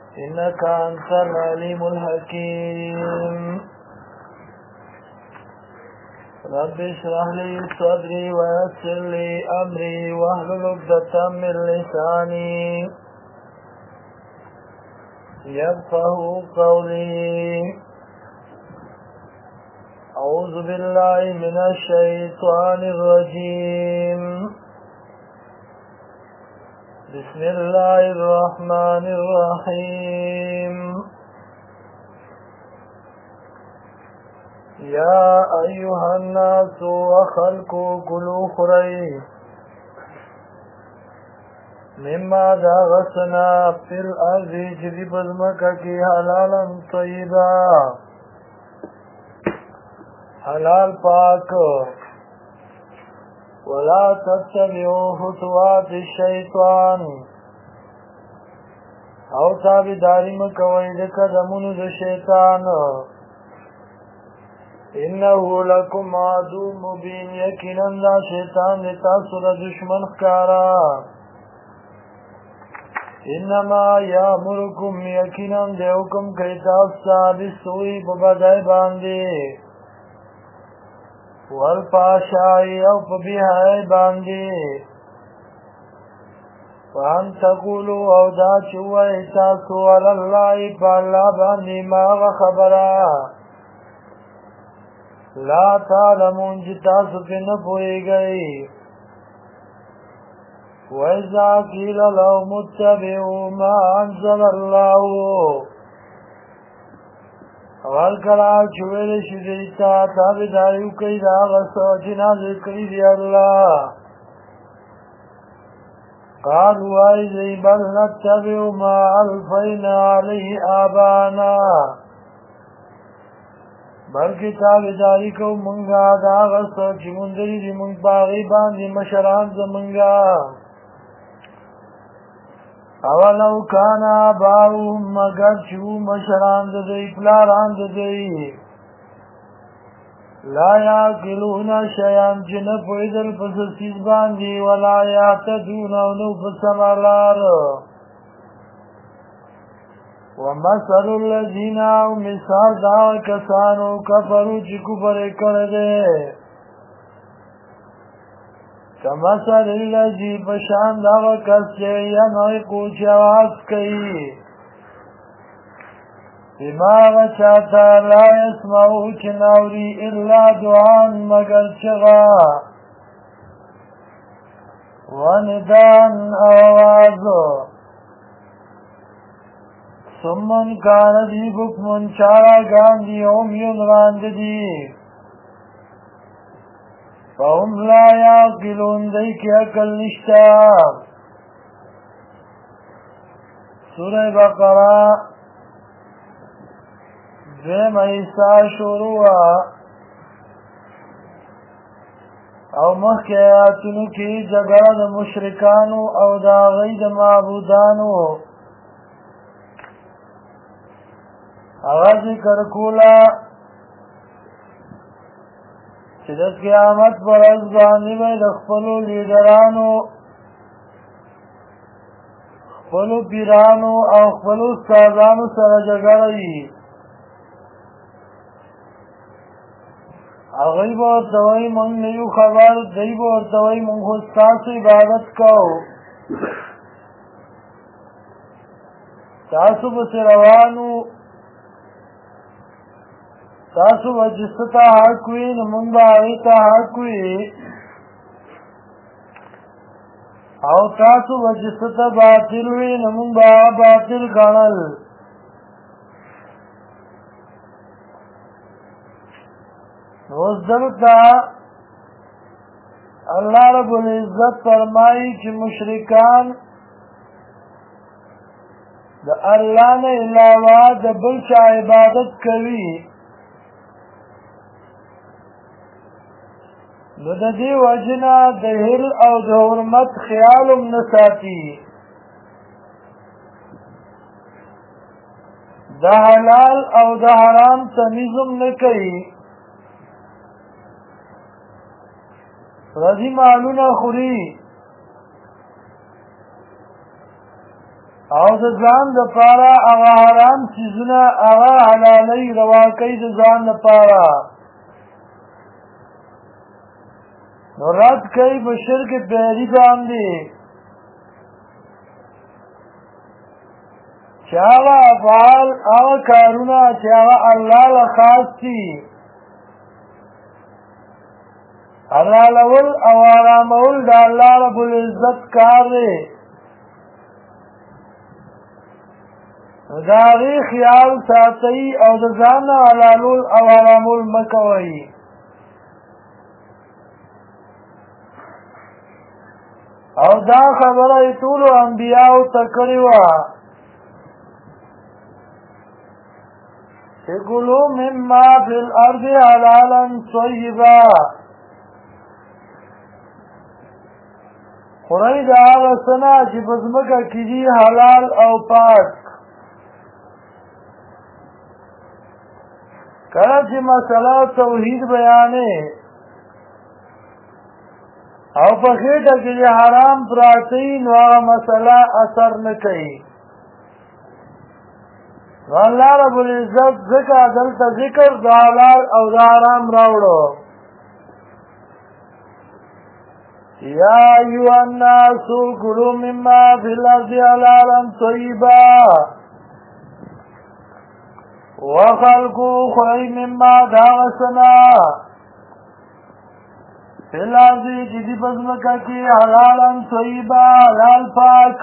إنك أنت العليم الحكيم رب اشرح لي صدري ويسر لي أمري واحلل عقدة من لساني يفقهوا قولي أعوذ بالله من الشيطان الرجيم بسم الله الرحمن الرحيم يا أيها الناس وخلقوا كلوا خري مما داغسنا في الأرض جذب المكة حلالا طيبا حلال پاک ولا تتبعوا خطوات الشیطان او تابعداري مکوئ د قدمونو د شیطان انه لكم عدو مبين یقینا دا شیطان د تاسو د دشمن ښکارا انما یامرکم یقینا د حکم کوي تاسو بالسوء په بدای باندې والفحشاء او په بهای باندې وان تقولوا او دا چوئ تاسو علی الله په الله باندې ما خبره لا تعلمون چې تاسو په نه پوهیږئ وإذا قيل لهم اتبعوا ما أنزل الله اول کلا چوئل شدیتا تابداریو کئی دا غصو چنا ذکری دی اللہ قالوا ایزی بل نتبعو ما الفینا علیه آبانا بلکہ تابداری کو منگا دا غصو چی مندری دی منگ باغی باندی مشران زمنگا اولو کان آباؤهم مگر چو مشران ددئی پلاران ددئی لا یاکلون شیان چه نپویدل پس سیز باندی ولا یعتدون اونو پسمالار ومثل الذین او مثال داو کسانو کفرو چی کفر کرده کمثل الذی بشان داو کس چه ینعقو چه آواز کئی دماغ چاہتا لا يسمعو چه نوری الا دعان مگر چغا وندان آوازو سمن کاندی بکمن چارا گاندی امیون راند دی فهم لا یاقلون دی کی عقل نشتا سورہ بقرہ دویم ایسا شروع او مخی آیاتونو کی جگڑا دا مشرکانو او دا غید معبودانو آغازی کرکولا چې د قیامت پر ورځ باندې به د خپلو لیډرانو خپلو پیرانو او خپلو استادانو سره جګړه وي هغوی به ورته وایي موږ نه یو خبر دوی به ورته وایي موږ خو ستاسو عبادت کوو تاسو پسې روانو تاسو وجستا حق وی نمون با آئیتا حق وی او تاسو وجستا باطل وی نمون با باطل گنل نوزدلتا اللہ رب العزت فرمائی چی مشرکان دا اللہ نے علاوہ دا بلچا عبادت کوي نو د دې وجنا د هل او د حرمت خیالم نساتی د حلال او د حرام تمیزم نکي رضی مالونه خوري او د ځان دپاره هغه حرام څیزونه هغه حلالوي روا کوي د ځان دپاره نو رد کوي په شرک پیري باندې چې هغه افعال هغه کارونه چې هغه الله له خاص دي حلالول او حرامول د الله رب العزت کار دی د هغې خیال ساتئ او د ځان نه حلالول او حرامول مه کوئ او دا خبره یې ټولو انبیاو ته کړې وه چې کلوا مما فی الارض حلالا طیبا خورئ د هغه څه نه چې په ځمکه کې دي حلال او پاک کله چې مسله توحید بیانې او په خېټه کې د حرام پراته وي نو هغه مسله اثر نه کوي نو الله رب العزت ځکه دلته ذکر د حلال او د حرام راوړو یا ایها الناس کلوا مما فی الارض حلالا طیبا وخلقوا خورئ مما د هغه څه نه فی الارض چې دي په ځمکه کې حلالا طیبا حلال پاک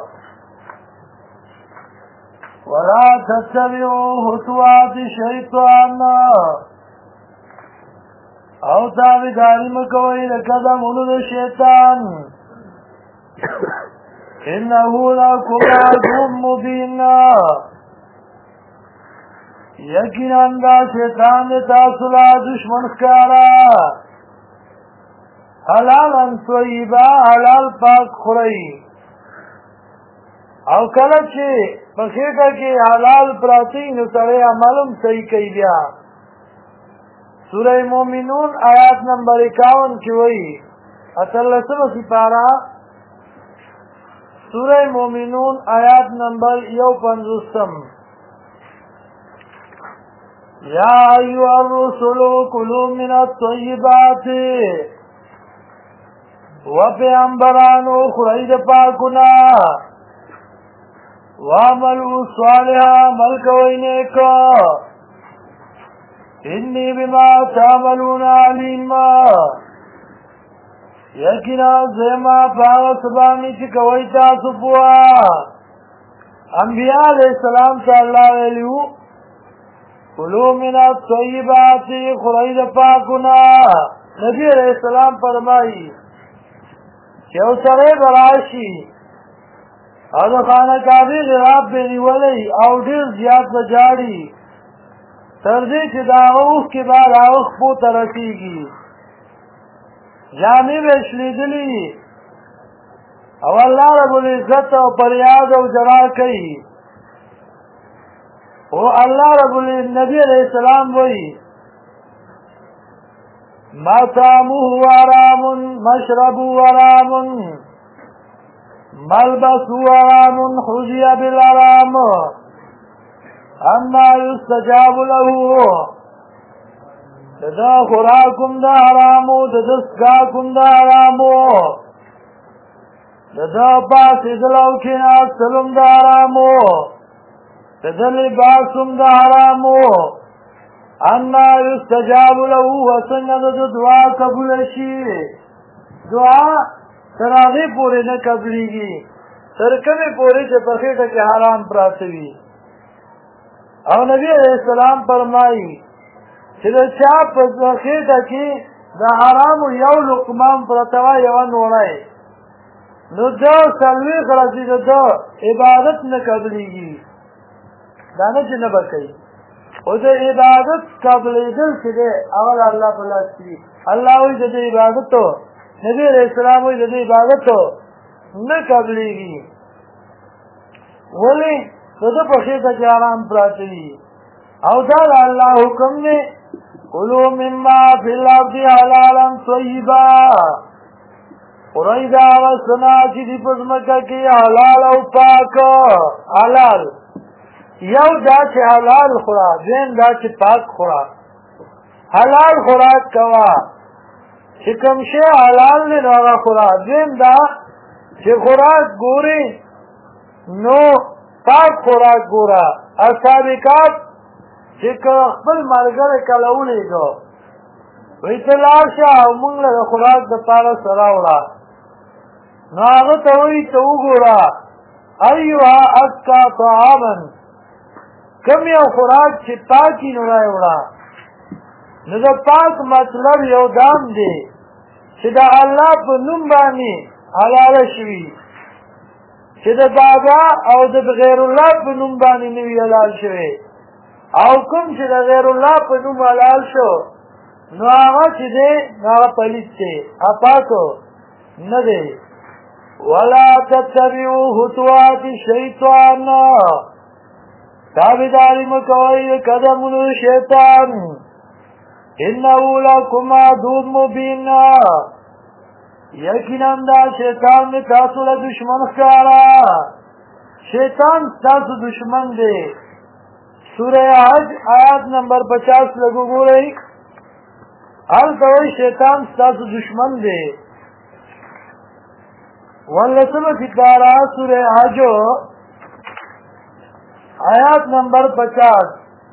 ولا تتبعوا خطوات الشیطان او تابعداري مه کوئ د قدمونو د شیطان انه لکم عدو مبین یقینا دا شیطان د تاسو له دشمن ښکاره حلالا طیبا حلال پاک خورئ او کله چې په خېټه کې حلال پراته وي نو سړی عمل هم صحیح کوي بیا سوره مومنون آیات نمبر 51 کې وایي اتلسمه سپاره سوره مومنون آیات نمبر 51 یا ایها الرسل کلوا من الطیبات و پیغمبرانو خورئ د پاکونه وعملوا صالحا عمل کوئ نیک انی بما تعملون علیم یقینا زما په هغه څه باندې چې کوئ تاسو پوه انبیاء علیه السلام ته الله ویلي وو کلوا من الطیبات خورئ د پاکونه نبي علیه السلام فرمایي چې یو سړی به راشي او د خانه کعبې غراب به نیولی او ډېر زیات به جاړي تر دې چې د هغه اوښکې به د هغه خپو ته رسېږي جامې به یې شلېدلي او الله رب العزت او فریاد او جرا کوي او الله رب النبي علیه السلام وایي مطعمه حرام مشربه حرام ملبسه حرام حظي بالحرام اما يستجاب له دا خوراکم دا حرامو دا دستگاهکم دا حرامو دا پاسېدل او کېناستلم دا حرامو دا لباسم دا حرامو انا يستجاب له وڅنګه د دعا قبول شي دعا تر هغې پورې نه قبلېږي تر کومې پورې چې په خېټه کې حرام پراته وي او نبي علیه السلام فرمایي چې د چا په خېټه کې د حرامو یو لقمه هم پرته وه یوه نوړی نو ده څلوېښت ورځې د ده عبادت نه قبلېږي دا نه چې نه به کوي خو د عبادت قبلېدل چې دی هغه د الله په لاس کې وي الله وایي د دې عبادت نبی علیہ السلام وی د دې عبادت نه قبلېږي ولې د په خېټه کې حرام پراته وي او دا د الله حکم دی کلوا مما فی الارض حلالا طیبا خورئ دا هغه څه نه چې دي په ځمکه کې حلال او پاک. حلال یو دا چې حلال خوره، دویم دا چې پاک خوره. حلال خوراک کوه چې کوم شی حلال دی نو هغه خوره. دویم دا چې خوراک ګورې نو پاک خوراک ګوره. اصحاب کهف چې خپل ملګری کله ولیدو وایي ته لاړ شه او موږ له د خوراک دپاره څه راوړه. نو هغه ته وایي ته وګوره ایها ازکا طعاما، کوم یو خوراک چې پاکي نو راوړه. نو د پاک مطلب یو دام دی چې د الله په نوم باندې حلاله شوي، چې د بابا او د غیر الله په نوم باندې نه وي حلال شوی. او کوم چې د غیر الله په نوم حلال شو نو هغه چې دی نو هغه پلیت دی، پاکو نه دی. ولا تتبعوا خطوات الشیطان، تابعداري مه کوئ د قدمونو د شیطان. انه لکم عدو مبین، یقینا دا شیطان دی تاسو له دشمن ښکاره. شیطان ستاسو دشمن دی. سوره حج آیات نمبر 50 لږ وګورئ. هلته وایي شیطان ستاسو دشمن دی. ولسمه سپاره سوره حج آیات نمبر 50.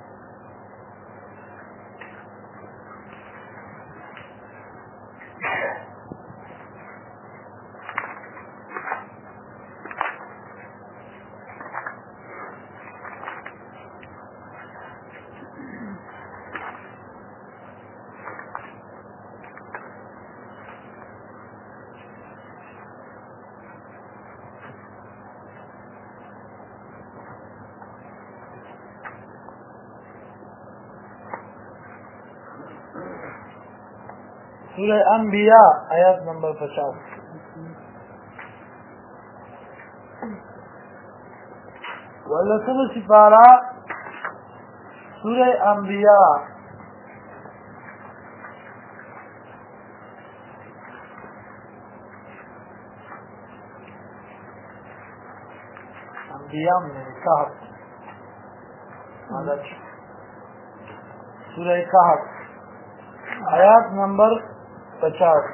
سورہ انبیاء آیات نمبر 50. ولسم سپارہ سورہ انبیاء انبیاء میں کہف سورہ کہف آیات نمبر 50.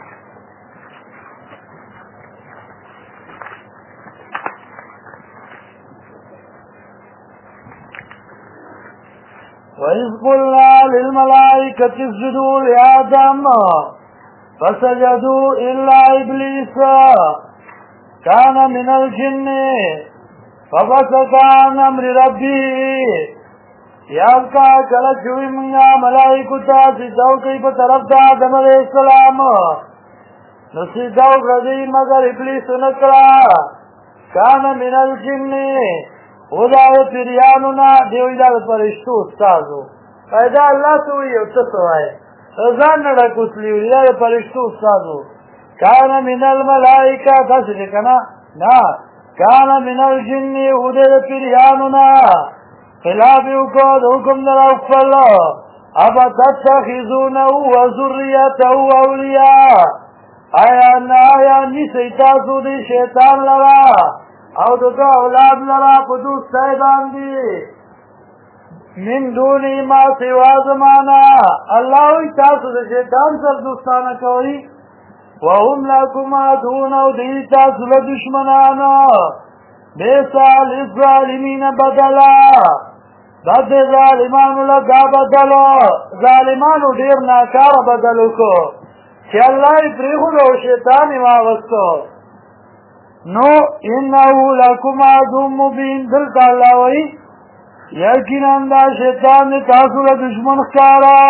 وَإِذْ قُلْنَا لِلْمَلَائِكَةِ اسْجُدُوا لِآدَمَ فَسَجَدُوا إِلَّا إِبْلِيسَ كَانَ مِنَ الْجِنِّ فَفَسَقَ عَنْ أَمْرِ رَبِّهِ. یاد کا کله چې وی مونږه ملائکو ته سجده وکړئ په طرف د آدم علیه السلام، نو سجده وکړه دوی مګر ابلیس ونه کړه. کان من الجن، و دا د پیریانو نه دی، وایي دا د فرشتو استاد و. دا الله ته وایي او ته څه وایې؟ ځان نه ډاکوسلي وي، دا د فرشتو استاد و. کان من الملائکه، داسې دی که نه؟ نه، کان من الجن، و دی د پیریانو نه خلاف یې وکړو د حکم د رب خپل. افتتخذونه وذریته اولیاء، آیا نیسئ تاسو د شیطان لره او د ده اولاد لره په دوستۍ باندې من دوني ما سوا زمانه. الله وایي تاسو د شیطان سره دوستانه کوئ. وهم لکم عدون، او دوی تاسو له دشمنانه. بئس للظالمین بدلا، دا د ظالمانو لږه بدل، ظالمانو ډېر ناکاره بدل وکړو چې الله یې پرېښودو او شیطان یې واغوستو. نو انه لکم عدو مبین، دلته الله وایي یقینا دا شیطان دی تاسو له دشمن ښکاره.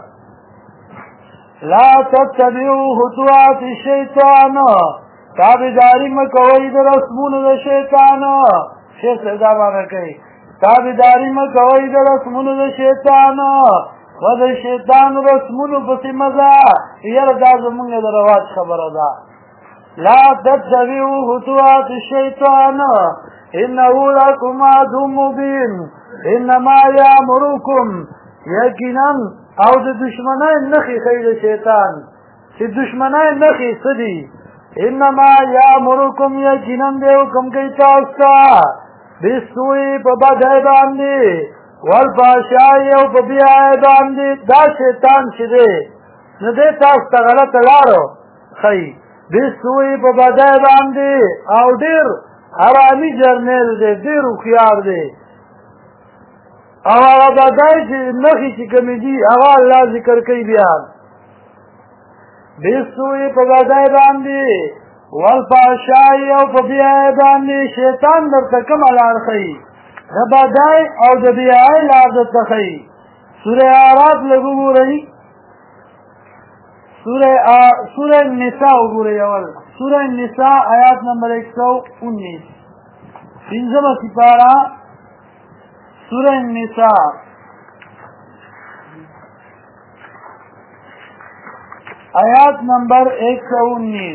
لا تتبعوا خطوات الشیطان، تابعداري مه کوئ د رسمونو د شیطان. شیخ صاحب دا معنی کوي تابعداري مه کوئ د رسمونو د شیطان، و د شیطان رسمونو پسې مه ځه. یاره دا زمونږ د رواج خبره ده. لا تتبعوا خطوات الشیطان انه لکم عدو مبین. انما یامرکم، یقینا او د دشمنۍ نښې ښیي د شیطان، چې دشمنۍ نښې څه دي؟ انما یامرکم یقینا دې حکم کوي تاسو ته بالسوء په بدۍ باندې والفحشاء او په بیاي باندې دا شیطان چې دی نو دې تاسو ته غلطه لارو ښیي بالسوء په بدۍ باندې او ډېر حرامي جرنیل دی ډېر هوښیار دی او هغه بدۍ چې نښې چې کومې دي هغه الله ذکر کوي بیا بالسوء په بدۍ باندې والفحشاء او په بیاي باندې شیطان درته کومه لار ښیي د بدۍ او د بیاي لار درته ښیي سوره اعراف لږ وګورئ سوره النساء وګورئ اول سوره النساء آیات نمبر 119 پنځمه سپاره سوره النساء آیات نمبر 119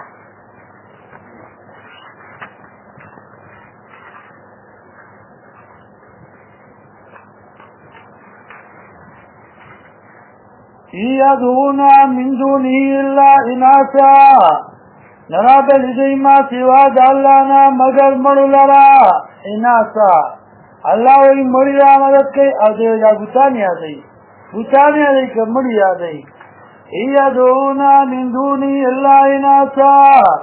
يدعون من دونه إلا إناثا نرا بلدی ما سوا د الله نه مگر مړو لرا اناثا الله وی مړی را مدد کوي او دې دا بوتان یادای که مړی یادای يدعون من دونه إلا إناثا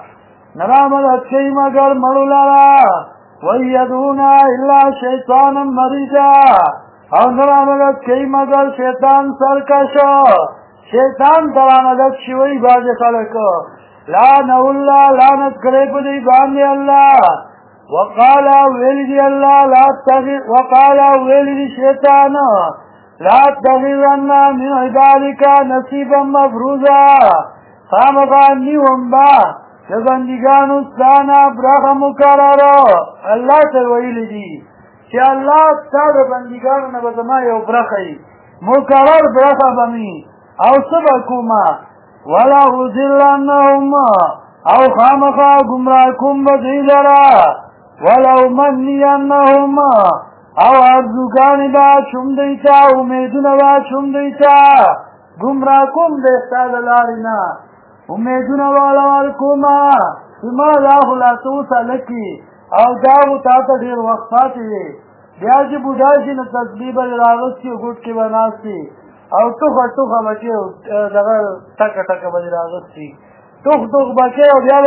نرا مدد کوي مگر مړو لرا ويدعون إلا شیطانا مريدا او نرا مدد کوي مگر شیطان سرکشا شیطان ترا مدد شوی باز خلق لعنه الله لعنت کرے پدی باندې الله وقال ویلی الله لا تغي وقال ویلی شیطان لا تغيرن من عبادك نصيبا مفروضا خامغانی ومبا بندگانو ستانا برخه مقرر الله ته ویلی دي چې الله ستاسو بندگانو نه بزما یو برخه مقرر برخه بمی او سبا کوما ولا أذلنهم أو خامخا گمراکم بدیلرا ولو منینهم او ارزوکانی با چوم دیتا امیدون با چوم دیتا گمراکم دیستا دلارینا امیدون والوالکوما ما دا خلاصو سالکی او داو تاتا دیر وقت پاتی دی بیا چې بوداشی نا تسبیب راغستی و گوٹ کی بناستی او ټوخه بچي دغه ټکه ټکه باندې راغستی ټوخ بچي او بیا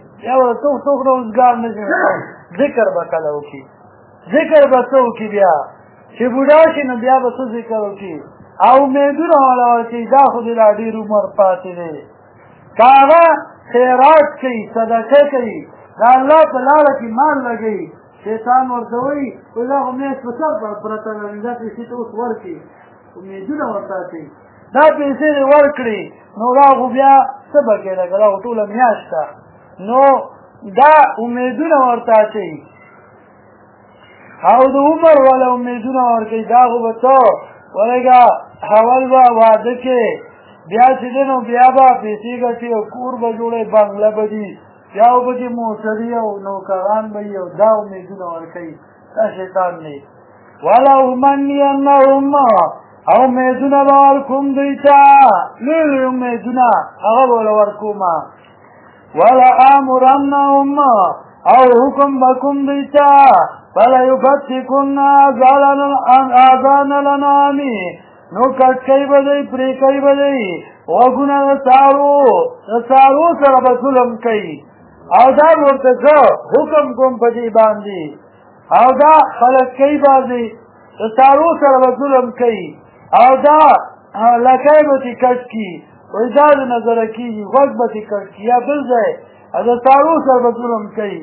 ټوخ روزګار نه ذکر وکړه وکي ذکر بسو کی بیا چې بوډا شي نو بیا بسو ذکر وکي او امیدونه والا چې دا خو دې لا ډېر عمر پاتې دی کاغه خیرات کوي صدقه کوي دا الله په لاره کې مال لګوي شیطان ورته وایي والله امیش په سر پرته لري دا پیسې ته اوس ورکړي امیدونه ورته کوي دا پیسې دې ورکړي نو دا خو بیا څه به کوي لکه دا خو ټوله میاشت ده نو دا امیدونه ورته کوي او د عمر والا امیدونه ورکوي دا خو به څه ولګه حول به واده کې بیا چې دی نو بیا به پیسې ګټي او کور به جوړی بنګله به دي بیا به چې موسري او نوکران به وي او دا امیدونه ورکوي دا شیطان دی ولأمنینهم او امیدونه به ورکوم دوی ته لوی امیدونه هغه به ورکومه ولآمرنهم او حکم بکوم دوی ته فلیبتکن آذان الانعام نو کټ کوي به دی پرې کوي به دی غوږونه د څاروو سره به ظلم کوي او دا ورته زه حکم کوم په دې باندې او دا خلک کوي بعضې د څاروو سره به ظلم کوي او دا لکۍ به ترې کټ کړي وایي دا د نظره کېږي غوږ به ترې کټ کړي یا بل ځای د څاروو سره به ظلم کوي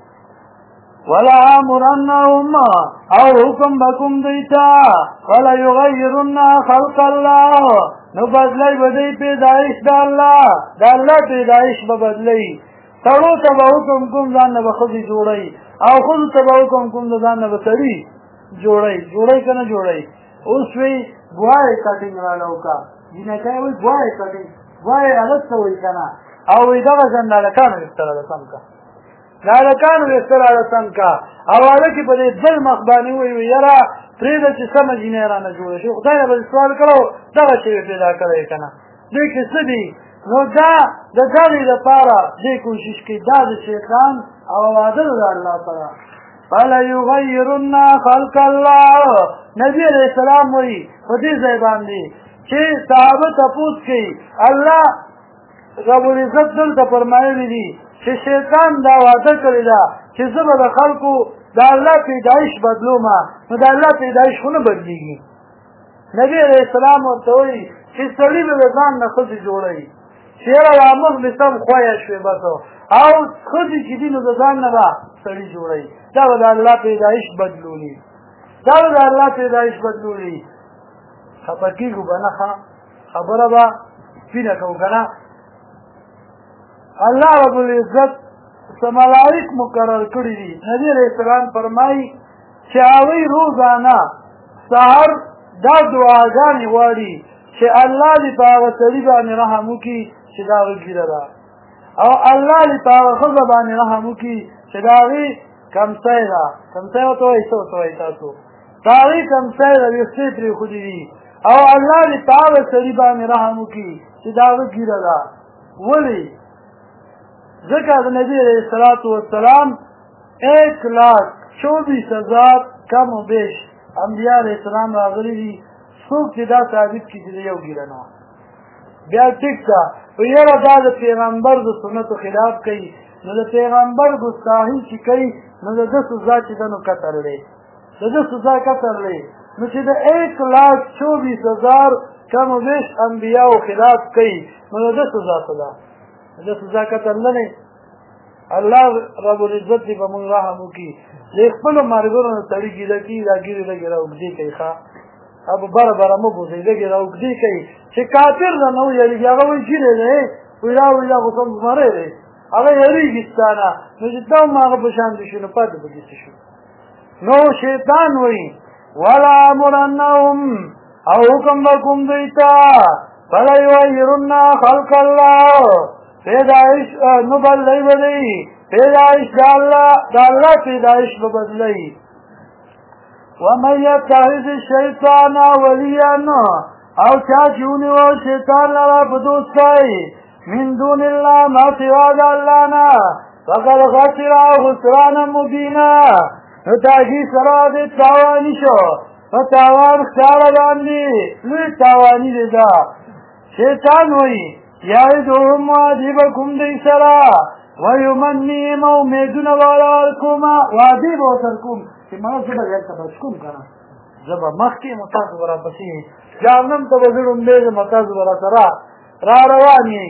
ولآمرنهم او حکم بکم دیتا وليغيرن خلق الله نو بدلی بدی پیدایش دا الله پیدایش به بدلی سړو ته به حکم کوم ځان نه به ښځې جوړی او ښځو ته به حکم کوم د ځان نه به سړي جوړی که نه جوړی اوس وی ګوای کټینګ راله وکړه جینکۍ وایي ګوای کټینګ ګوای هلک ته وایي که نه او وایي دغه ځان د هلکانو ویښته راله سم که د هلکانو ویښته راله سم که او هلکې په دې بل مخ باندې ووایي یاره پرېږده چې سمه جینۍ رانه جوړه شي خدای نه به سوال کړی دغه شی پیدا کړی که نه دوی کې څه دي نو دا د دغې دپاره دې کوشش کوي دا د شیطان او وعده ده د الله سره فلیغیرن خلق الله نبی علیہ السلام وایي په دې ځای باندې چې صحابه تپوس کوي الله رب العزت دلته فرمایلي دي چې شیطان دا وعده کړې ده چې زه به د خلکو د الله پیدایش بدلومه نو د الله پیدایش خو نه بدلېږي نبی علیہ السلام ورته وایي چې سړي به د ځان نه ښځې جوړوي چې یاره وامق مې سم خویه شوې بس او ښځې چې دي نو د ځان نه به سړي جوړوي دا به د الله پیدایش بدلولي خفه کېږو به نه خبره به سپینه کوو که نه الله رب العزت څه ملائک مقرر کړي دي نبي علیہ السلام فرمایي چې هغوی روزانه سهار دا دعاګانې غواړي چې الله دې په هغه سړي باندې رحم وکړي چې د هغه ږیره ده او الله دې په هغه ښځه باندې رحم وکړي چې د هغې کمسی ده کمسی ورته وایي څه ورته وایي تاسو د هغې کمسی ده ویښتې پرېښودي دي او الله دې په هغه سړي باندې رحم وکړي چې د هغه ږیره ده ولې ځکه د نبي علیہ السلام 1,24,000 کم و بیش انبیاء علیہ السلام راغلي دي څوک چې دا ثابت کړي چې د یو ږیره نه بیا ټیک ده یاره دا د پیغمبر د سنتو خلاف کوي نو د پیغمبر ګستاخي چې کوي نو د ده سزا چې ده نو قتل دی د ده سزا قتل دی نو چې د 1,24,000 کم و بیش انبیاءو خلاف کوي نو د ده سزا څه ده د سزا قتل نه دی الله رب العزت دې په موږ رحم وکړي د خپلو ملګرو نه سړي ګیله کړي دا ګیرې لږې را اوږدې کوي ښه اب بره بره مه بوځئ لږې را اوږدې کوي چې کافر نه نه ویېږي هغه وایي ګیرې دی وایي دا وایي دا خو سم زمری دی هغه یېرېږي ستا نه نو چې تا هم هغه په شان دې شو نو پاتې به دې څه شو نو شیطان وایي ولآمرنهم او حکم به کوم دوی ته فلیغیرن خلق الله پیدایش نو بدلی بدی پیدایش دا اللہ پیدایش بدلی ومن یتخذ الشیطان ولیا او چاچونی و شیطان لرا بدوستای من دون اللہ ما سوا دا اللہ نا فقد خسر خسرانا مبینا نو تاکی سرا دی تاوانی شو فتاوان خسار باندی لوی تاوانی دی دا شیطان ہوئی یعدهم وعدی بکم دی سرا ویمنیم امیدون والارکم وعدی بوترکم چې ما زبا یلتا بچکم کنا زبا مخی متاز برا بسی جانم تا بزرم بیز متاز برا سرا را روانی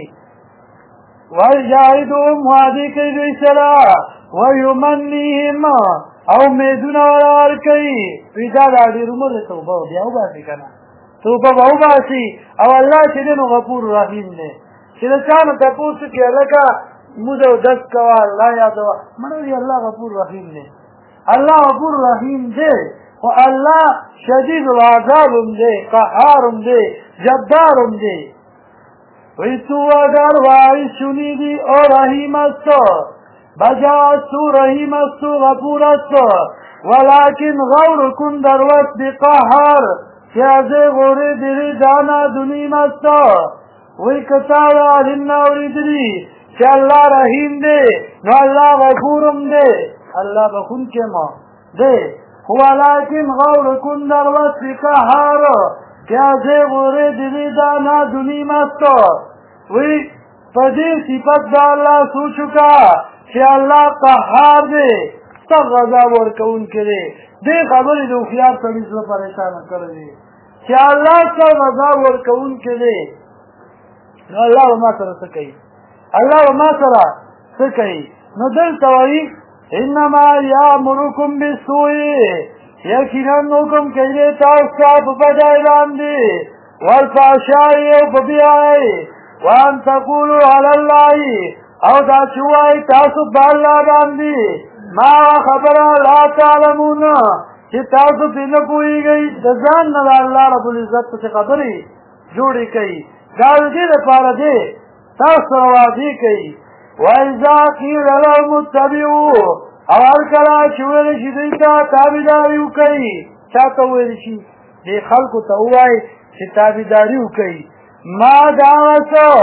ویعدهم وعدی کئی دی سرا ویمنیم امیدون والارکی ویجا دادی رمو دی توبه بیاو باسی کنا توبه به وباسي او الله چې دی نو غفور رحیم دی چې د چا نه تپوس وکړي هلکه مونځ او دس کوه الله یادوه مړه وي الله غفور رحیم دی الله غفور رحیم دی خو الله شدید العذاب هم دی قهار هم دی جبار هم دی وی تو اگر وارث شنیدی او رحیم است بجا است رحیم است غفور است ولكن غور کن در وقت قهار چیازه غوری دیری دانا دنیم استا وی کتاوی علم ناوری دیری چی اللہ رحیم دے نو اللہ غفورم دے اللہ بخون کے ما دے ولیکن غور کن در وقت قهار چیازه غوری دیری دانا دنیم استا وی پدی صفت دا اللہ سو چکا چی اللہ قهار دے سب غضب ورکون کرے دے خبری دو خیار سڑیز و پریشان کردے چې الله سره غضب ورکون کې دی نو الله به ما سره څه کوي الله به ما سره څه کوي نو دلته وایي انما یامرکم بالسوء یقینا حکم کوي تاسو ته په بدای باندې والفحشاء او په بیاي وان تقولوا علی الله او دا چې وایي تاسو په الله باندې ما خبره لا تعلمون چې تاسو په نه پوهیږئ د ځان نه د الله رب العزت څخه خبرې جوړې کوي دا د دې لپاره دی تاسو سره وعدې کوي وإذا قیل لهم اتبعوا او هر کله چې ویل شي دوی ته تابعداري وکړئ چا ته ویل شي دې خلکو ته ووایي چې تابعداري وکړئ ما دا څه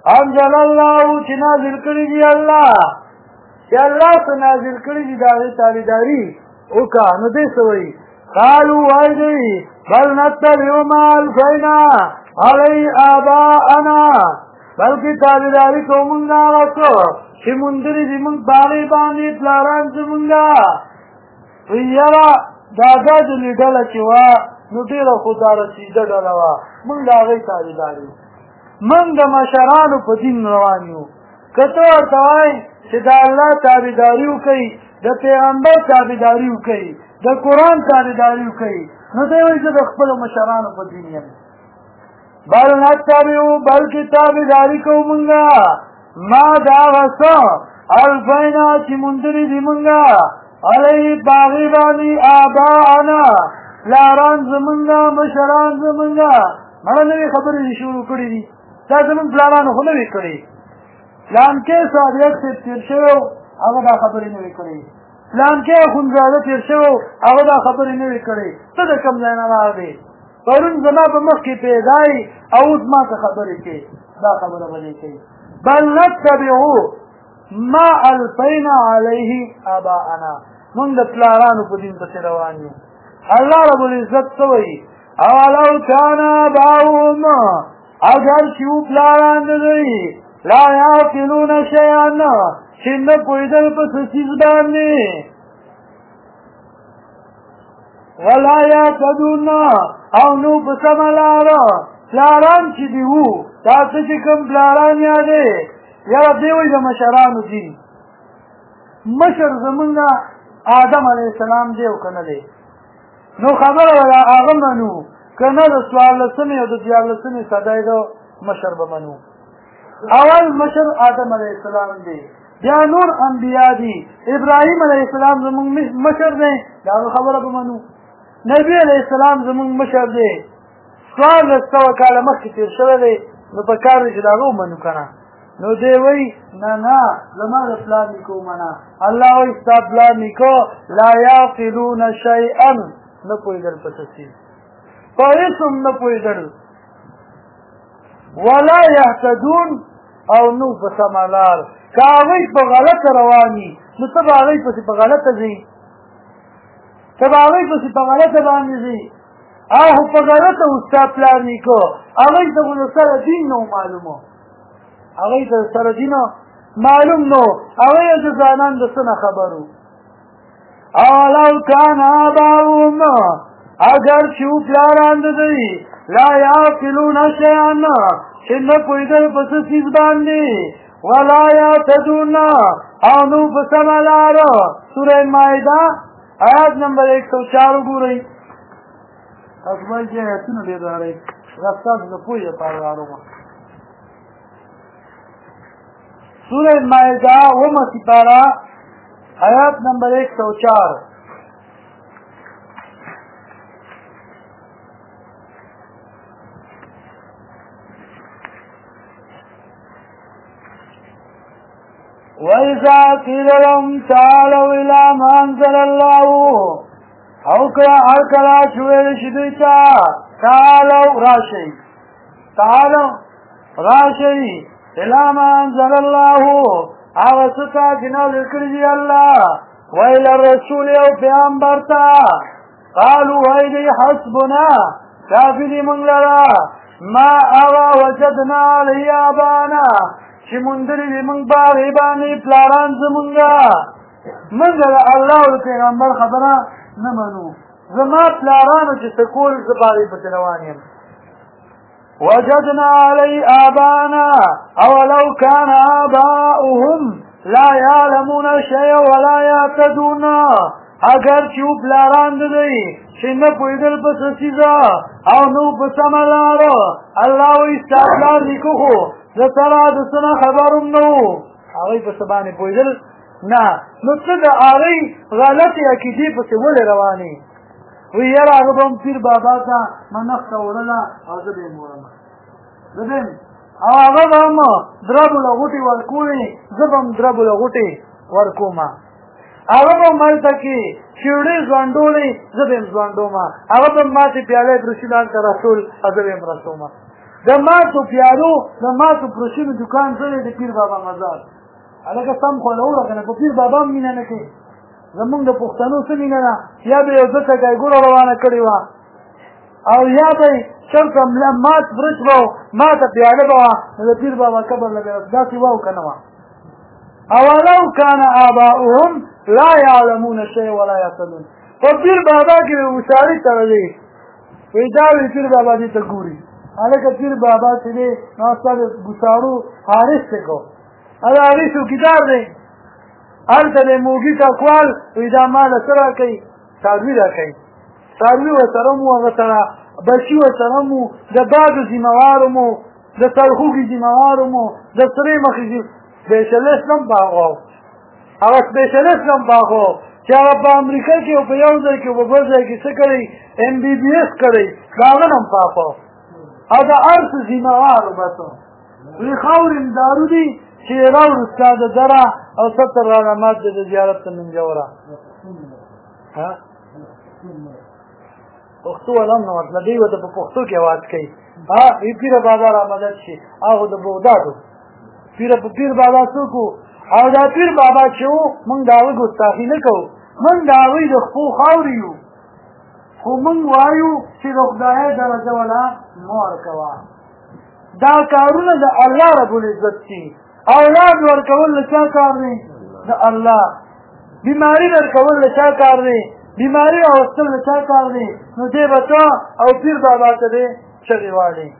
انزل الله چې نازل کړي دي الله چې الله څه نازل کړي دي د هغې تابعداري وکړه نو دی څه وایي قالوا وایي دوی بل نتبع ما الفینا علی آباءنا بلکې تابعداري کوو مونږ هغه څه چې موندلي دي مونږ په هغې باندې پلاران زمونږه یاره دا داسې ډله چې وه نو ډېره خو دا رسېده ډله وه مونږ د هغې تابعداري مونږ د مشرانو په دین روان یو که ته ورته وایې چې د الله تابعداري وکړئ د پیغمبر تابعداري وکړئ د قرآن تابعداري وکړئ نو دی وایي زه د خپلو مشرانو په دین یم بل نتبعو بلکې تابعداري کوو مونږه ما د هغه څه الفینا چې موندلي دي مونږه علیه په هغې باندې آباءنا پلاران زمونږه مشران زمونږه مړه نوې خبرې دې شروع کړي دي دا زمونږ پلارانو خو نوې کړي پلانکې صادق صاحب تېر شوی و هغه دا خبرې نوې کړي پلانکې اخندزاده تېر شوی و هغه دا خبرې نوې کړي ته د کوم ځای نه راغلې پرون زما په مخ کې پیدا یې او اوس ما ته خبرې کوي دا خبره به دې کوي بل نتبعو ما الفینا علیه آباءنا مونږ د پلارانو په دین پسې روان یو الله رب العزت څه وایي اولو کان آباؤهم اگر چې وو پلاران د دوی لا یعقلون شیئا چې نه پوهېدل په څه څیز باندې ولا یهتدون او نو په سمه لاره پلاران چې دي وو تاسو چې کوم پلاران یادې یاره دی وایي د مشرانو دین مشر زمونږ آدم علیه السلام دی او که نه دی نو خبره ولا هغه منو که نه د څوارلسمې او د دیارلسمې صدۍ د مشر به منو اول مشر آدم علیه السلام دی بیا نور انبیا دي ابراهیم علیه السلام زمونږ مشر دی د هغه خبره به منو نبی علیه السلام زمونږ مشر دی 1400 کاله مخکې تېر شوی دی نو په کار دی چې د هغه ومنو که نه نو دی وایي نه نه زما د پلار نیکه ومنه الله وایي ستا پلار نیکه لا یعقلون شیئا نه پوهېدل په څه څیز په هېڅ هم نه پوهېدل ولا یهتدون او نو په سمه لار که هغوی په غلطه روان وي نو ته به هغوی پسې په غلطه ځې ته به هغوی پسې په غلطه باندې ځې خو په غلطه و ستا پلار نیکه هغوی ته خو د سره دین نه معلومه هغوی ته سره دین معلوم نو هغوی د ځانان د څه نه خبر وو اولو کان آباؤهم اگر چې وو پلاران د دوی لا یعقلون شیئا چې نه پوهېدل په څه څیز باندې ولا یهتدون او نو په سمه لاره سوره مائده آیات نمبر 104 وګورئ تاسو باید چې آیاتونه ډېر راغلئ دا ستاسو د پوهې لپاره راغلم سوره مائده 9 سپاره آیات نمبر 104 وَإِذَا قِيلَ لَهُمْ تَعَالَوْا إِلَىٰ مَا أَنزَلَ اللَّهُ او هر کله چې ویل شي دوی ته تعالوا راشئ تعالوا راشئ إِلَىٰ مَا أَنزَلَ اللَّهُ هغه څه ته چې نازل کړي دي الله وإلى الرسول او پیغمبر ته قالوا وایي دوی حسبنا کافي دي موږ لره ما هغه وجدنا علیه آباءنا چې موندلي دي موږ په هغې باندې پلاران زمونږه موږ د الله او د پیغمبر خبره نه منو زما پلارانو چې څه کول زه په هغې پسې روان یم وجدنا علیه آباءنا اولو کان آباؤهم لا یعلمون شیئا ولا یهتدون اگر چې وو پلاران د دوی چې نه پوهېدل په څه څیزه او نو په سمه لاره الله وایي ستا پلار نیکه خو د سره د څه نه خبر هم نه وو هغوی په څه باندې پوهېدل نه نو ته د هغوی غلطې عقیدې پسې ولې روانې وی یاره هغه به هم پیر بابا ته منښته وړله او زه به یې وړمه زه به او هغه به هم دربو له غوټې ورکوړې زه به هم دربو له غوټې ورکومه هغه به هم هلته کې شیړې ځوانډولې زه به یې ځوانډومه هغه به هم ماتې پیالې برسي لاندې ته رسول او زه به یې رسومه د ماتو پیالو د ماتو پروشینو دکان سره د پیر بابا مزار هلکه سم خوړوله که نه په پیر بابا هم مینه نه کوي زمونږ د پښتنو څه مینه ده یا به یو څه ټکایګوړه روانه کړې وه او یا به چرته مات برش به ماته پیاله به وه نو د پیر بابا قبر له داسې وه او که نه وه اولو کان آباؤهم لا یعلمون شیء ولا یعقلون په پیر بابا کې به هوښیاري تړلې وایي دا وایي پیر بابا دې ته ګوري هلکه پیر بابا چې دی نو ستا د ګوساړو حارس دی کو هغه هغې څوکیدار دی هلته دی موږي ټکوال وایي دا ما له څه راکوي څاروي راکوي څاروي ورسره مو هغه سره بچي ورسره مو د بادو ذمهوارو مو د سرخوږي ذمهوارو مو د سرې مخې سپیشلیست هم باغو هغه سپیشلیست هم باغو چې هغه په امریکا کې او په یو ځای کې او په بل ځای کې څه کوي MBBS کوي د هغه نه هم پاپه او د هر څه ذمهوارو بس وایي خاورې دارو دي چې راوړو ستا د دره او 70 علامات د زیارت ته منجوره پښتو علم نه ورته دی ورته په پښتو کې اواز کوي ای پیر بابا را مدد شي هغه د بغدادو پیر بابا څوک او دا پیر بابا چې و موږ د هغه ګستاخي نه کوو موږ د هغوی د خپو خاورې یو خو موږ وایو چې د خدای درجه ولا مه ورکوه دا کارونه د الله رب العزت دي اولاد ورکول له چا کار دی د الله بیماري ورکول له چا کار دی بیماری اوستل له چا کار دی نو دی به ته او پیر بابا ته دی چغې واړې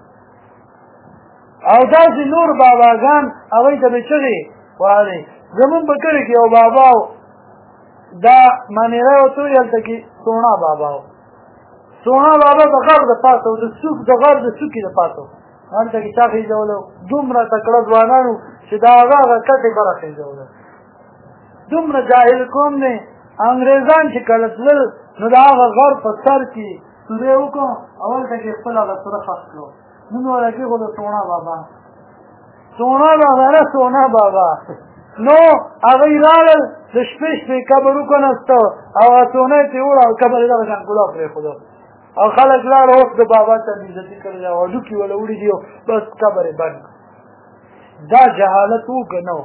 او داسې نور باباګان هغوی ته به چغې واړې زمونږ په کلي کې یو بابا و دا مانیری ورته وایي هلته کې سوڼا بابا و سوڼا بابا د غر د پاسه و د غر د څوکې د پاسه و هلته کې چا خېژولی دومره تکړه ځوانان وو چې د هغه کټې بره خېژولی دومره جاهل قوم دی انګریزان چې کله تلل نو د هغه غر په سر کې سورې وکړو او هلته کې خپل هغه سوره خښ کړو نوم یې ورکېښود سوڼا بابا سوڼا بابا نه سونا بابا نو هغوی راغلل د شپې شپې قبر وکنسته او هغه سونه یې ترې وړه او قبر یې دغه شان ګلاب پرېښودو او خلک لاړه اوس د بابا ته بېعزتي کړې ده او هډوکي وله وړي دي بس قبر یې بند دا جهالت و که نه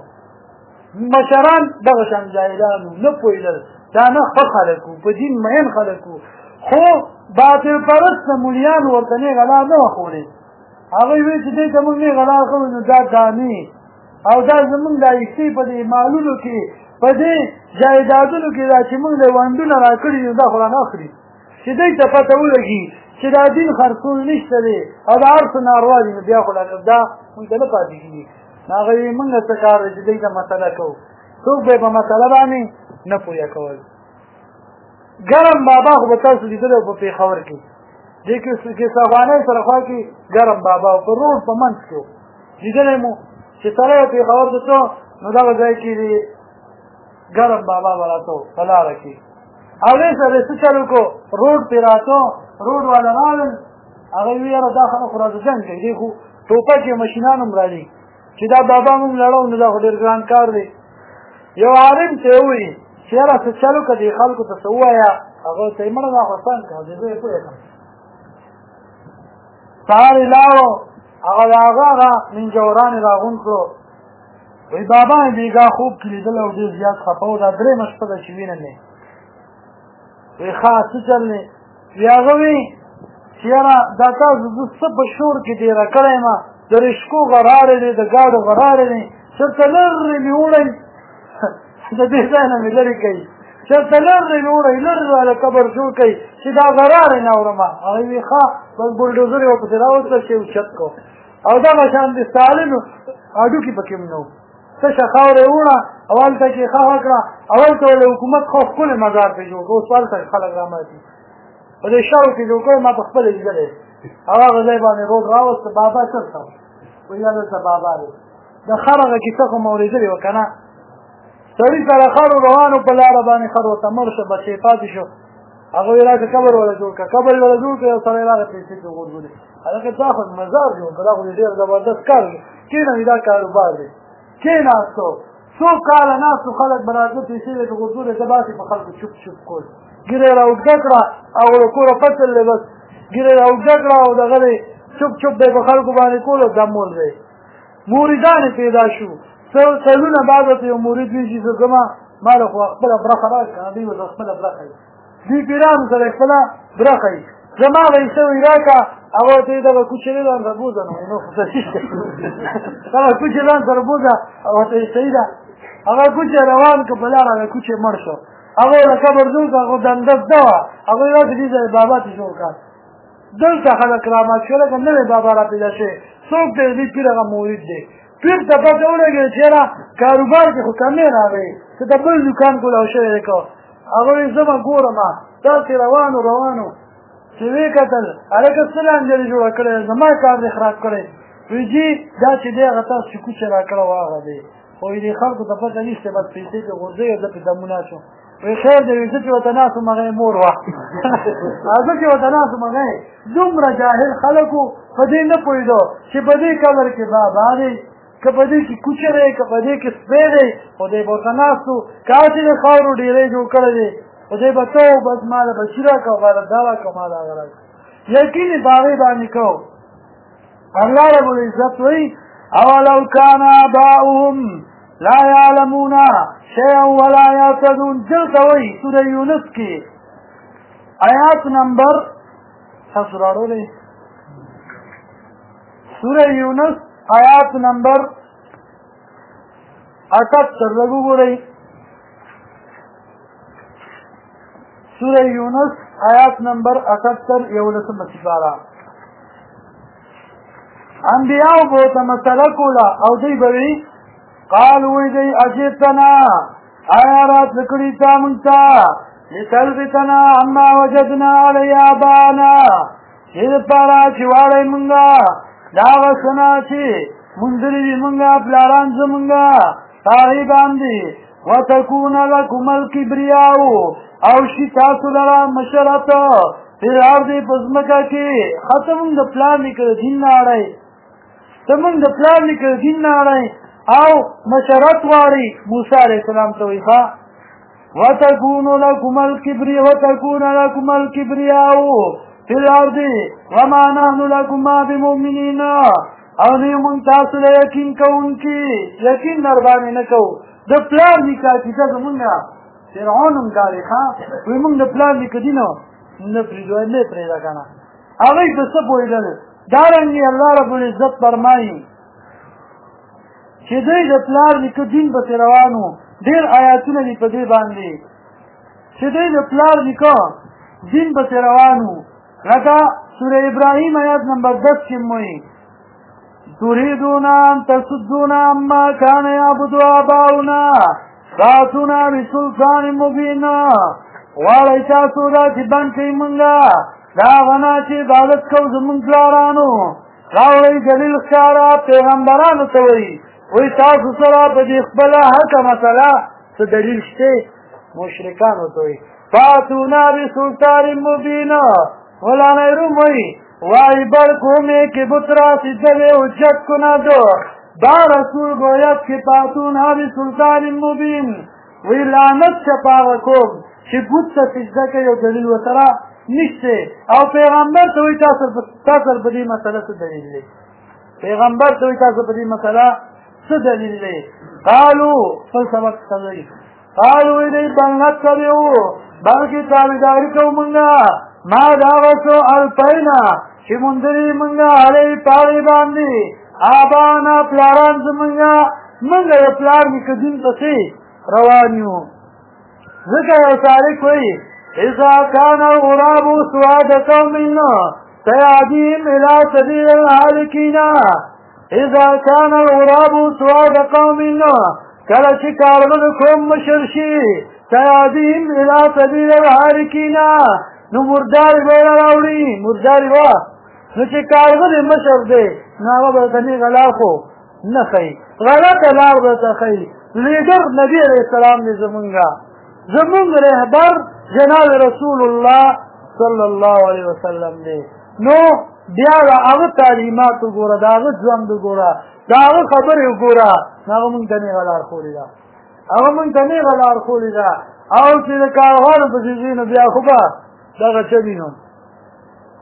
مشران دغه شان جاهلان نه پوهېدل دا نه ښه خلک وو په دین مین خلک وو خو باطل پرسته مولیان ورته نیغه لار نه وه ښودې هغوی وایي چې دی ته موږ نیغه لار ښودو نو دا دانې او دا زمونږ دا ایستې په دې مالونو کې په دې جایدادونو کې دا چې موږ له ونډونه را کړي دي دا خو رانه اخلي چې دوی ته پته ولګي چې دا دین خرڅول نشته دی او دا هر څه ناروا دي نو بیا خو دا موږ ته نه پاتې کېږي نو هغه وایي موږ څه کار دی چې دوی ته مسله کوو څوک به یې په مسله باندې نه پوهه کول ګرم بابا خو به تاسو لیدلی په پېښور کې دې کې سافانۍ سره خوا کې ګرم بابا په روډ په منځ کې و لیدلی مو چې سړی یې پېښور ته څو نو دغه ځای کې دی ګرم بابا به راته په لاره کې او دې سره څه چل وکړو روډ پرې راته روډ والا راغلل هغه وي یاره دا خلک خو راته جنګ کوي دی خو ټوپک یې مشینان هم راځي چې دا بابا موږ لړو نو دا خو ډېر ګران کار دی یو عالم ته یې ووایي چې یاره څه چل وکړه دې خلکو ته څه ووایه هغه ورته یې مړه دا خو سم کړه دې زه یې پوه کړم سهار یې لاړو هغه د هغه منجوران یې راغونډ کړو وایي بابا مې بېګا خوب کې لیدل او ډېر زیات خفه و دا درېیمه شپه ده چې وینم یې وایي ښه څه چل دی وایي هغه وایي چې یاره دا تاسو زه څه په شور کې ډېره کړی یم د رشکو غراړې دی د ګاډو غراړې دی چېرته لرې مې وړئ د دې ځای نه مې لرې کوي چېرته لرې مې وړئ لرې والا قبر جوړ کوي چې دا غراړې نه اورم هغه وایي ښه بس بلډوزر یې ورپسې راوستل چې اوچت کړو او دغه شان د ستالینو هډوکي پکې هم نه وو تشه خاوره یې وړه او هلته کې ښه کړه او هلته ولې حکومت خو ښکلی مزار پرې جوړ کړو اوس په هلته خلک راماتي په دې شاو کې جوړ کړی ما په خپله لیدلی او هغه ځای باندې روډ راوسته بابا چېرته و وایي هلته بابا دی د خر هغه کیسه خو مې اورېدلې وه که نه سړي سره خرو روانو په لاره باندې خر ورته مړ شه بچې پاتې شو هغه وایي راشه قبر وله جوړ کړه قبر یې وله جوړ کړه یو سړی راغی پیسې ترې وغورځولې هلکه دا خو مزار جوړ کړه دا خو ډېر زبردست کار دی کېنه دا کاروبار دی کېناستو څو کاله ناستو خلک به راته پیسې یې ترې غورځولې ده باسې په خلکو چوپ چوپ کول ګیره یې را اوږده کړه او له کوره پڅلې بس ګیره یې را اوږده کړه او دغه دی څه چوپ چوپ دی په خلکو باندې کول او دمول دی مریدان پیدا شو سلونه بعد ته یو مرید وی چې زما ما له خپل برخه راکړه دی و خپل برخه دی پیران سره خپل برخه زما وایسو راکا هغه ته دا کوچنی لاندې بوزه نو څه شي دا کوچنی لاندې بوزه او ته سیدا هغه کوچه روان ک بلار هغه کوچه مړ شو هغه له قبر زو هغه دندب دوا هغه یو دې بابا ته جوړ کړ دلته خلک را ما شو لکه نوې بابا را پیدا شي څوک دې پیرغه مرید دی پیر ته پته ولګي چې را کاروبار کې خو کمې راغی چې د بل دکان کوله شوی وکړ هغه زما ګورم تاسو روانو چې وی کتل الکه سلام دې جوړ کړی زما کار دې خراب کړی ویجی دا چې دې هغه تاسو چې کوچ را کړو هغه دی خو دې خلکو ته پته نشته بس پیسې ته ورځي د دمونه شو وی خیر دې چې وتناسو مغه مور وا هغه چې وتناسو مغه دومره جاهل خلکو په دې نه پوهیدو چې په دې کبر کې بابا دی کپدې کې کوچره کپدې کې سپېړې او دې وتناسو کاټې خاورو ډېرې جوړ کړې او دې بتو بس مال بشیرا کا ولا داوا کمال غره یقین باغې باندې کو الله رب العزت وی اولو کان اباؤهم لا يعلمون شيئا ولا يهتدون جلد وی سورہ یونس کی آیات نمبر حسرارو لے سورہ یونس آیات نمبر 78 لگو گو رہی سورہ یونس آیات نمبر 78 یولسم سپارہ انبیاء بہتا مسئلہ کولا او دی بوی قالوی دی اجیتنا آیا رات لکڑی تا منتا لتلفتنا عما وجدنا علی آبانا یہ پارا چوالے منگا داغ سنا چی مندری منگا پلاران زمنگا تاہی باندی وتکون لکم الکبریاؤ او شتاسو لرا مشرط پھر عرضی پزمکا کی ختم دا پلان نکر دین نارائی تمن د پلان نکر دین نارائی او مشرط واری موسیٰ علیہ السلام تویخا وتکون لکم الکبریاؤ فی الارض وما نحن لکما بمؤمنین او نیو من تاسو له یقین کوونکی یقین نربانی نکو د پلان نکا کیسه زمونږه فرعون هم داري ښه وی موږ د پلان نکا دینو نه پرېږدو نه پرېږده که نه هغوی په څه پوهېدل دارنګې الله رب العزت فرمایي چې دوی د پلار نیکه دین پسې روان وو ډېر آیاتونه دي په دې باندې چې دوی د پلار نیکه دین پسې روان وو لکه سوره ابراهیم آیات نمبر 10 کې موي تريدون ان تصدونا عما كان يعبد آباؤنا فاتونا بسلطان مبين واړی تاسو دا چې بند کوي مونږه دا غنا چې عبادت کوو زمونږ پلارانو راوړئ دلیل ښکاره پیغمبرانو ته وایي وی تاسو سره په دې خپله هکه مسله څه دلیل شته مشرکانو ته وایي فاتونا بسلطان مبین مولانا روم وایي وای بر کومه که بطرا سجده حجت کند با رسول گوید که پاتون همی سلطان مبین وی لعنت چپاغ کوم چې بوت ته سجده کوي او دلیل ورسره نشته او پیغمبر ته وایي تاسو په دې مسله څه دلیل دی پیغمبر ته وایي تاسو په دې مسله څه دلیل دی قالو خپل سبق کوي قالو دی بل نتبعو بلکې تابعداري کوو مونږه ما دعوتو الپینا چې مندري منګه علی پاړی باندې آبانا پلاران زمنګه منګه یو پلار نیکه دین پسې روان یو ځکه یو تاریخ وایي اذا كان الغراب سواد قوم سيعديهم الى سبيل الهالكين اذا كان الغراب سواد قوم کله چې کارونه کوم مشر شي سيعديهم الى سبيل الهالكين نو مرداری بیره راوڑی مرداری وا نو چه کارغه دی مشر دی ناوه برتنی غلار خو نخی غلط لار برتا خی لیدر نبی علیہ السلام دی زمونگا رہبر جناب رسول اللہ صلی اللہ علیہ وسلم دی نو بیا دا آغا تعلیماتو گورا دا آغا جوندو گورا دا آغا خبری گورا ناغا منتنی غلار خوری دا آغا منتنی غلار خوری دا او چه دا کارغانو پسیزینو بیا خوبا داغا چبینو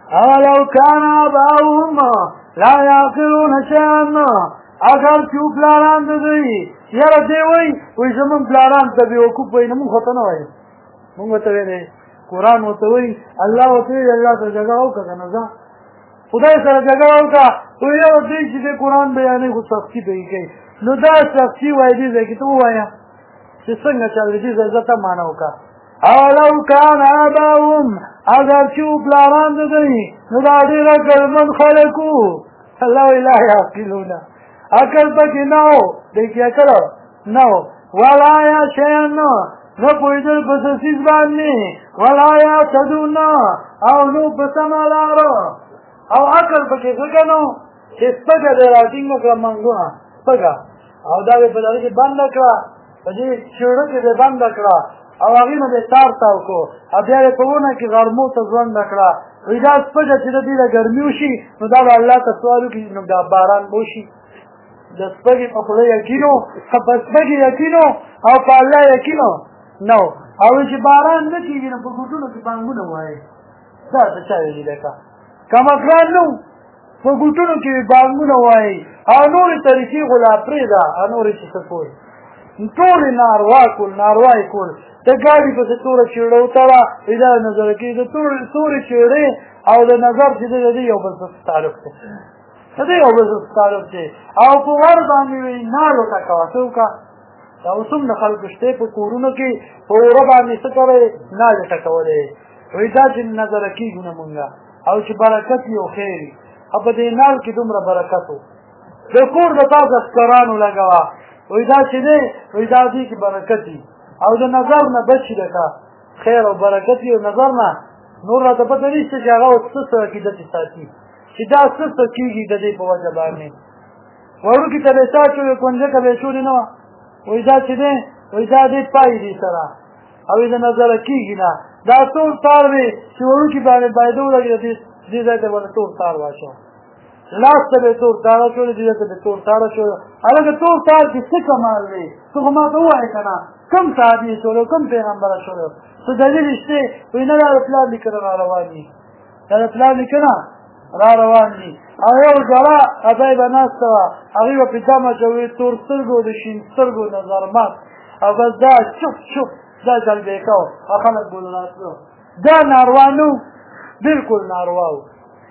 اولو کان آباؤهم لا یعقلون شیئا اگر چې پلاران د دوی یاره دی وایي زمونږ پلاران ته بېوقوف وایي نو مونږ ورته نه وایو مونږ ورته ویلی قرآن ورته وایي الله ورته وایي الله سره جګړه وکړه که نه ځه خدای سره جګړه وکړه یو دی چې د قرآن بیانوي خو سختي به یې کوي نو دا سختي وایي دې ځای کې ته ووایه چې څنګه چل دی دې ځای زه ته معنا وکړه اولو کان آباؤهم اگر چې پلاران د دوی نو دا ډېره ګرمن خلک وو الله وایي لا یعقلونه عقل پکې نه و دی کې عقل نه و ولا یعشین نه پوهېدل په څه څیز باندې ولا یهتدون او نو په سمه لاره او عقل پکې ځکه نه و چې سپږه دی راټینګه کړه منګونه سپږه او دا یې په دغه کې بنده کړه په دې چېړه کې دې بنده کړه او هغې نه دې تار تاو کړو او بیا یې په ونه کې غرمو ته ځونډه کړه وایي دا سپږه چې د دې له ګرمي وشي نو دا به الله ته سوال وکړي نو دا باران به وشي د سپږې په خوله یقین و په سپږې یقین او په الله یقین نه و او چې باران نه کېږي نو په ګوټونو کې بانګونه وایي دا څه چا ویلي لکه کمکران نه و په ګوټونو کې بانګونه وایي او نورې طریقې خو لا پرېږده او نورې چې څه کوي ټولې ناروا کول ناروا یې کول د ګاډي پسې توره چېړه وتړه دا نظر کې د تورې چېړې او د نظر چې د دې یو بل سره تعلق دی د دې یو بل سره تعلق دی او په ور باندې وایي نالو ته کوه څه وکړه دا اوس هم د خلکو شته په کورونو کې په وره باندې څه کوی نالې ټکولی وایي دا چې نظره کېږو نه مونږ او چې برکت وي او خیر وي او په دې نال کې دومره برکت و د کور د تا دسترانو لګوه وایي دا چې دی وایي دا دې کې برکت وي او د نظر نه بچي لکه خیر او برکت وي او نظر نه نور راته پته نشته چې هغه اوس څه څه عقیدت یې ساتي چې دا څه څه کېږي د دې په وجه باندې وړوکي ته به یې سا چولې کونجکه به یې چولې نه وه وایي دا چې دی وایي دا دې پای دې سره او د نظره کېږي نه دا ټول تار دی چې وړوکي باندې باید ولګي دې ځای ته به ټول تار واچوه لاس ته به یې تور تاره چولې دې ځای ته به تور تاره چولې هلکه تور تار کې څه کمال دی ته خو ما ته ووایې که نه کم صحابي چولې کم پیغمبره چولې څه دلیل شته وایي نه دا د پلار لیکنه را روان دي دا د پلار لیکنه را روان دي او یو زړه ابۍ به ناسته وه هغې به پې دم اچوي تور سترګو د شین سترګو نظرمات او بس دا چپ چپ دا جلبې کوه او خلک به راتلو دا ناروا نه و بلکل ناروا و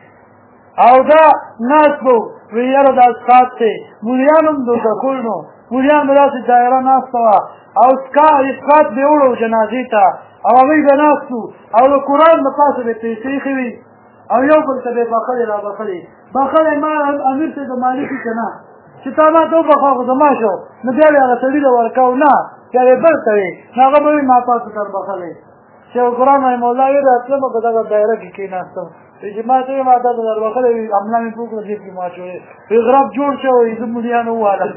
او دا ناست به وی یاره دا اسقاط دی مولیان هم دوته کول نو مولیان به داسې دایره ناسته وه او اسقاط به یې وړو جنازې ته او هغوی به ناست وو او د قرآن د پاسه به پیسې ایښې وي او یو بل ته به یې بخلې را بخلې بخلی ما امیر ته د مالکي که نه چې تا ما ته وبخوا خو زما شو نو بیا به یې هغه سړي له ورکوو نه بیا به یې بل ته وي نو هغه به وي ما تاسو تر بخلی شیخ القرآن رحمه الله ویل راتلم په دغه دایره کې کېناستم چې ما ته ما تا در بخلی وي املا مې پوه کړه جیب کې ما اچولې وي غرب جوړ شو وي زه ملیانو ووهلم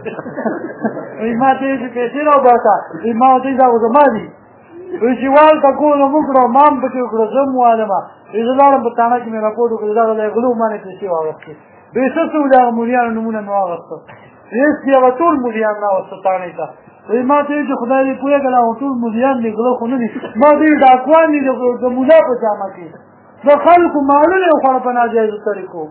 وي ما ته یې چې پیسې راوباسه وي ما ورته دا خو زما دي وی چې والته کونه مو کړو ما هم پکې وکړو زه هم والمه وي زه لاړم په تاڼه کې مې راپورټ وکړو دغه ځای غلو ما نه پیسې واغستې بې څه څه و د هغه ملیانو نومونه مې واغسته هېڅ دې هغه ټول ملیان راوسته تاڼې ته وی ما ته ویل چې خدای دې پوهېږه هغه ټول ملیان دي غله خو نه دي ما ته ویل ډاکوان دي د ملا په جامه کې د خلکو مالونه یې وخوړه په ناجایزو طریقو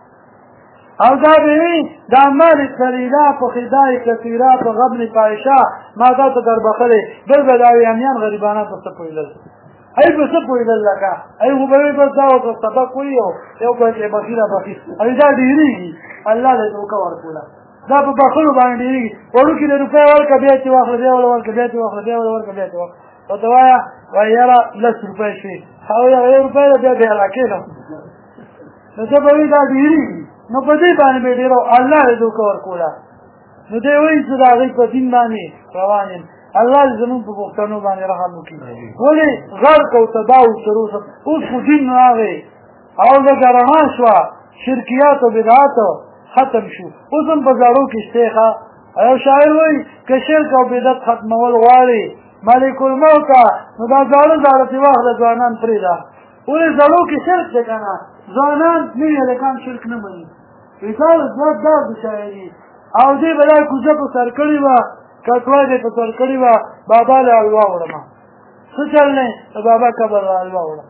او دا به وي د اعمال قلیله په خدای کثیره په غبن فاحشه ما دا ته در بخلې بل به دا ویامیان غریبانه په څه پوهېدل ای په څه پوهېدل لکه ای خو به وي بس دا ورته سبق وایي او یو به چې بخي را بخي او دا ډېرېږي الله له دوکه ورکوله دا په بخلو باندې ډېرېږي وړوکي د روپۍ ورکړه بیا چې واخله بیا وله ورکړه بیا چې واخله بیا وله ورکړه بیا چې واخله ورته وایه وایي یاره 10 روپۍ شوې او یو روپۍ ده بیا بیا راکېږم نو ته به وایي دا ډېرېږي نو په دې باندې به ډېر الله دې دوکه ورکوله نو دی وایي چې د هغوی په دین باندې روان یم الله دې زمونږ په پښتنو باندې رحم وکړي ولې غرق او تباه و تر اوسه اوس خو دین راغی او لږه رڼا شوه شرکیات او بدعات ختم شو اوس هم په زاړو کې شته ښه یو شاعر وایي که شرک او بدعت ختمول غواړې ملک الموت نو دا زاړه زاړه چې واخله ځوانان پرېږده ولې زړو کې شرک دی که نه ځوانان نوي هلکان شرک نه مني مثال ځواب دا د شاعري او دې به دا کوزه په سر کړې وه کټوه دې په سر کړې وه بابا له حلوا وړمه څه چل دی د بابا قبر له حلوا وړه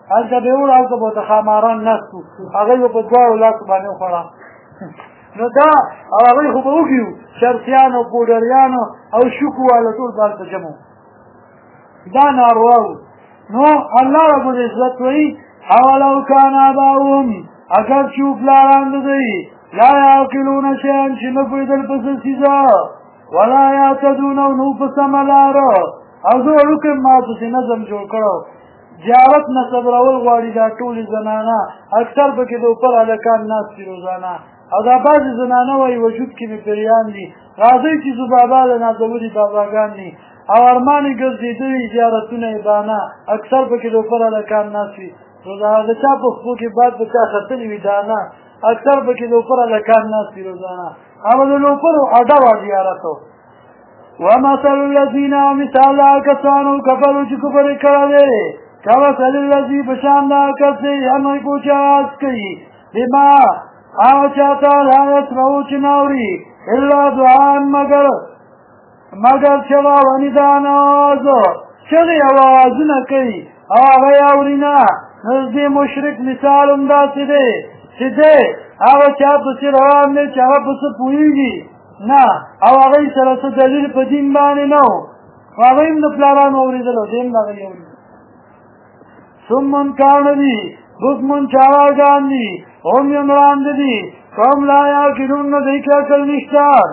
هلته به یې وړه هلته به ورته ښاماران ناست وو هغوی به په دواړو لاسو باندې وخوړه نو دا او هغوی خو به وږي وو شرطیانو پوډریانو او شکو والا ټول به هلته جمع دا ناروا وو نو الله رب العزت وایي اولو کان آباؤهم اگر چې وو پلاران د دوی لا یعقلون شیئا چې نه پوهېدل په څه څیزه ولا یهتدون او نو په سمه لاره او زه وړوکی ما پسې نظم جوړ کړی زیارت نه صبرول غواړي دا ټولې زنانه اکثر پکې د اوپر هلکان ناست دي روزانه او دا بعضې زنانه وایي وجود کې مې پریان دي راځئ چې زو بابا د نازولي باباګان دي او ارمان یې ګرځېدلي زیارتونه یې بانه اکثر پکې د اوپر هلکان ناست وي روزانه د چا په خپو کې باد په چا ختلي وي دانه اکثر پکې د اوپر هلکان ناست وي روزانه اما د لوپرو اډه وه زیارتو ومثل الذین مثال هغه کسانو کفرو چې کفر یې کړی كمثل الذي بشان دا کسی همه کو چاز کئی بما آو چاہتا لا يسمعو چناوری الا دعان مگر چوا وندان آواز چغی آوازونه کئی آغی آورینا نزدی مشرک مثال امدا سده آو چاہ پسی روان نے چاہ پس پوئیگی نا او آغی سرس دلیل پا دین بانی نو آغیم دا پلاران آوری دلو دین دا غی آوری سمن کاندی بکمن چاواگان دی اومیون راند دی قوم لا یاکلون ندیک اکل نشتار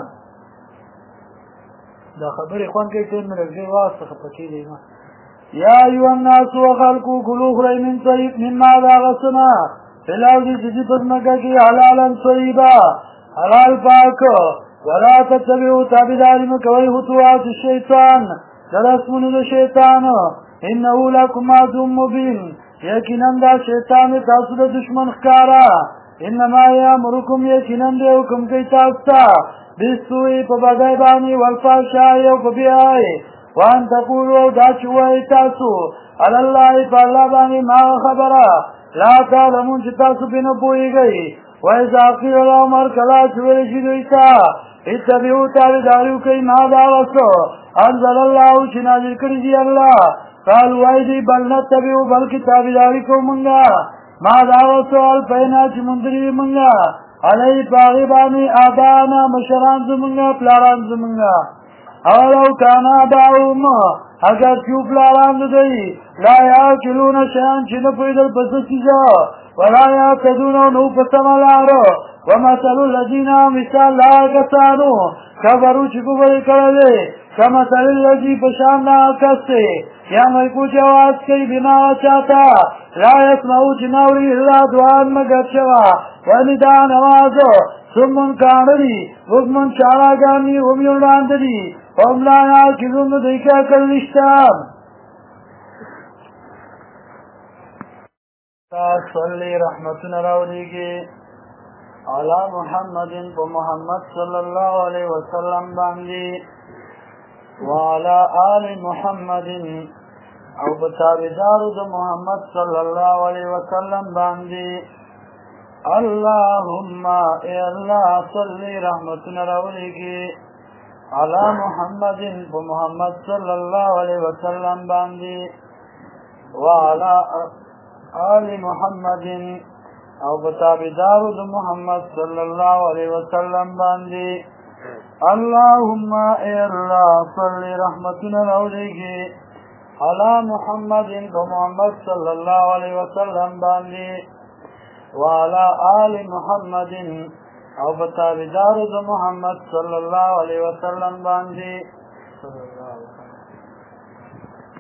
دا خبر اخوان کئی تین میں رکھے واسطہ خپکی دیما یا ایو الناس و خلقو کلو خرائی من طیب مما دا غسنا فلاو دی جدی پدمکا کی حلالا طیبا حلال پاک ولا تتبعو تابداری مکوی خطوات الشیطان درسمون دا شیطان انہو لکم عدو مبین یقیناً دا شیطان تاسو دا دشمن خکارا انما یامرکم یقیناً دے حکم کئی تاستا بسوئی پا بدائی بانی والفاشائی و پا بیائی وان تقولو دا چوائی تاسو علاللہ پا اللہ بانی ما خبرا لا تعلمون چی تاسو پی نپوئی گئی ویزا قیل الامر کلا چوئے شدویتا اتبعو تابداریو کئی ما داغسو انزل اللہ چی نازل کردی اللہ قالوا ایدی بل نتبعو بلکی تابداری کو منگا ما داغو سوال پینا چی مندری منگا علی پاغیبانی آبانا مشران زمنگا پلاران زمنگا اولو کانا باؤم اگر کیو پلاران دی لا یاکلون شیان چی نپویدل پس سیزا ولا یاکدون نو پسمالارو ومثل الذین مثال لا کسانو کفرو چی کفر کرده کمثل الذی پشان لا کستے یا ملکو جواز کئی بنا چاہتا لا یسمعو چناوری اللہ دعان مگر چوا وندان آوازو سمن کانری وگمن چاراگانی ومیون راندری وملانا کلون دیکھا کل نشتاب صلی رحمتنا راولیگی علی محمد و محمد صلی اللہ علیہ وسلم باندی وعلى آل محمد او بتابدارو د محمد صلی اللہ علیہ وسلم باندی اللهم اے اللہ صلی رحمتنا راولیگی علی محمد و محمد صلی اللہ علیہ وسلم باندی وعلى آل محمد او بتابدارو د محمد صلی اللہ علیہ وسلم باندی اللهم اے اللہ صلی رحمتنا راولیگی علی محمد و محمد صلی اللہ علیہ وسلم باندی وعلى آل محمد او بتابدارو د محمد صلی اللہ علیہ وسلم باندی